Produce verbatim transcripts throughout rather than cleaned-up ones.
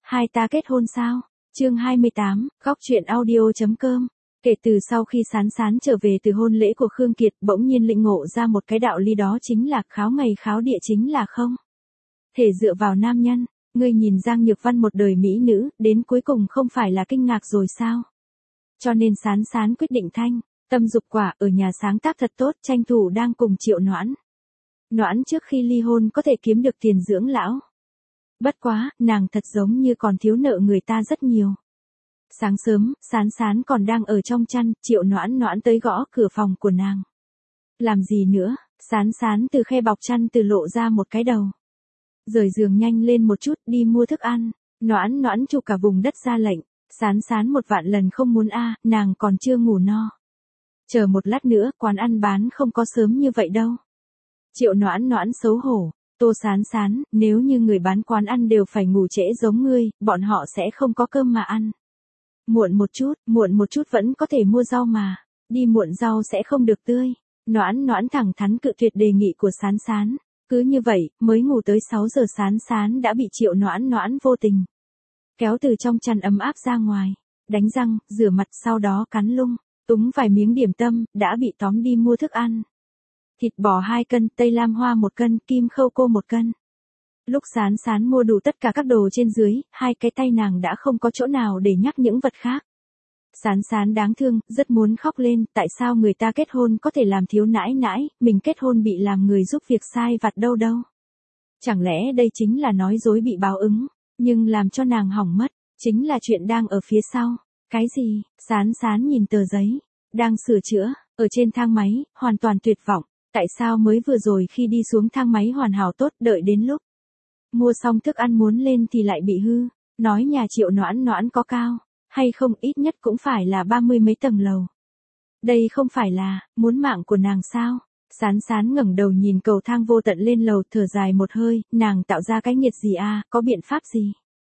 Hai ta kết hôn sao? Chương hai mươi tám, góc truyện audio.com. Kể từ sau khi Sán Sán trở về từ hôn lễ của Khương Kiệt, bỗng nhiên lĩnh ngộ ra một cái đạo lý, đó chính là kháo ngày kháo địa chính là không thể dựa vào nam nhân. Ngươi nhìn Giang Nhược Văn một đời mỹ nữ, đến cuối cùng không phải là kinh ngạc rồi sao? Cho nên Sán Sán quyết định thanh tâm dục quả, ở nhà sáng tác thật tốt, tranh thủ đang cùng Triệu Noãn. Noãn trước khi ly hôn có thể kiếm được tiền dưỡng lão. Bất quá, nàng thật giống như còn thiếu nợ người ta rất nhiều. Sáng sớm, Sán Sán còn đang ở trong chăn, Triệu Noãn Noãn tới gõ cửa phòng của nàng. Làm gì nữa? Sán Sán từ khe bọc chăn từ lộ ra một cái đầu. Rời giường nhanh lên một chút, đi mua thức ăn. Noãn Noãn chụp cả vùng đất ra lệnh. Sán Sán một vạn lần không muốn a, à, nàng còn chưa ngủ no. Chờ một lát nữa, quán ăn bán không có sớm như vậy đâu. Triệu Noãn Noãn xấu hổ. Tô Sán Sán, nếu như người bán quán ăn đều phải ngủ trễ giống ngươi, bọn họ sẽ không có cơm mà ăn. Muộn một chút, muộn một chút vẫn có thể mua rau mà. Đi muộn rau sẽ không được tươi. Noãn Noãn thẳng thắn cự tuyệt đề nghị của Sán Sán. Cứ như vậy, mới ngủ tới sáu giờ Sán Sán đã bị Triệu Noãn Noãn vô tình kéo từ trong chăn ấm áp ra ngoài. Đánh răng, rửa mặt, sau đó cắn lung, túng vài miếng điểm tâm, đã bị tóm đi mua thức ăn. Thịt bò hai cân, tây lam hoa một cân, kim khâu cô một cân. Lúc Sán Sán mua đủ tất cả các đồ trên dưới, hai cái tay nàng đã không có chỗ nào để nhắc những vật khác. Sán Sán đáng thương, rất muốn khóc lên, tại sao người ta kết hôn có thể làm thiếu nãi nãi, mình kết hôn bị làm người giúp việc sai vặt đâu đâu. Chẳng lẽ đây chính là nói dối bị báo ứng, nhưng làm cho nàng hỏng mất, chính là chuyện đang ở phía sau. Cái gì? Sán Sán nhìn tờ giấy, đang sửa chữa, ở trên thang máy, hoàn toàn tuyệt vọng. Tại sao mới vừa rồi khi đi xuống thang máy hoàn hảo tốt, đợi đến lúc mua xong thức ăn muốn lên thì lại bị hư. Nói nhà Triệu Noãn Noãn có cao hay không, ít nhất cũng phải là ba mươi mấy tầng lầu. Đây không phải là muốn mạng của nàng sao? Sán Sán ngẩng đầu nhìn cầu thang vô tận lên lầu, thở dài một hơi, nàng tạo ra cái nghiệt gì a, à, có biện pháp gì?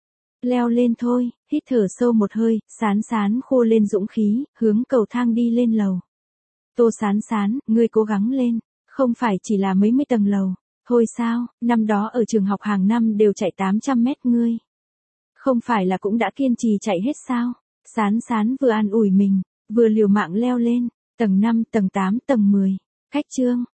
Leo lên thôi. Hít thở sâu một hơi, Sán Sán khô lên dũng khí, hướng cầu thang đi lên lầu. Tô Sán Sán, ngươi cố gắng lên, không phải chỉ là mấy mươi tầng lầu. Thôi sao, năm đó ở trường học hàng năm đều chạy tám trăm mét, ngươi không phải là cũng đã kiên trì chạy hết sao? Sán Sán vừa an ủi mình, vừa liều mạng leo lên, tầng năm, tầng tám, tầng mười. Cách chương,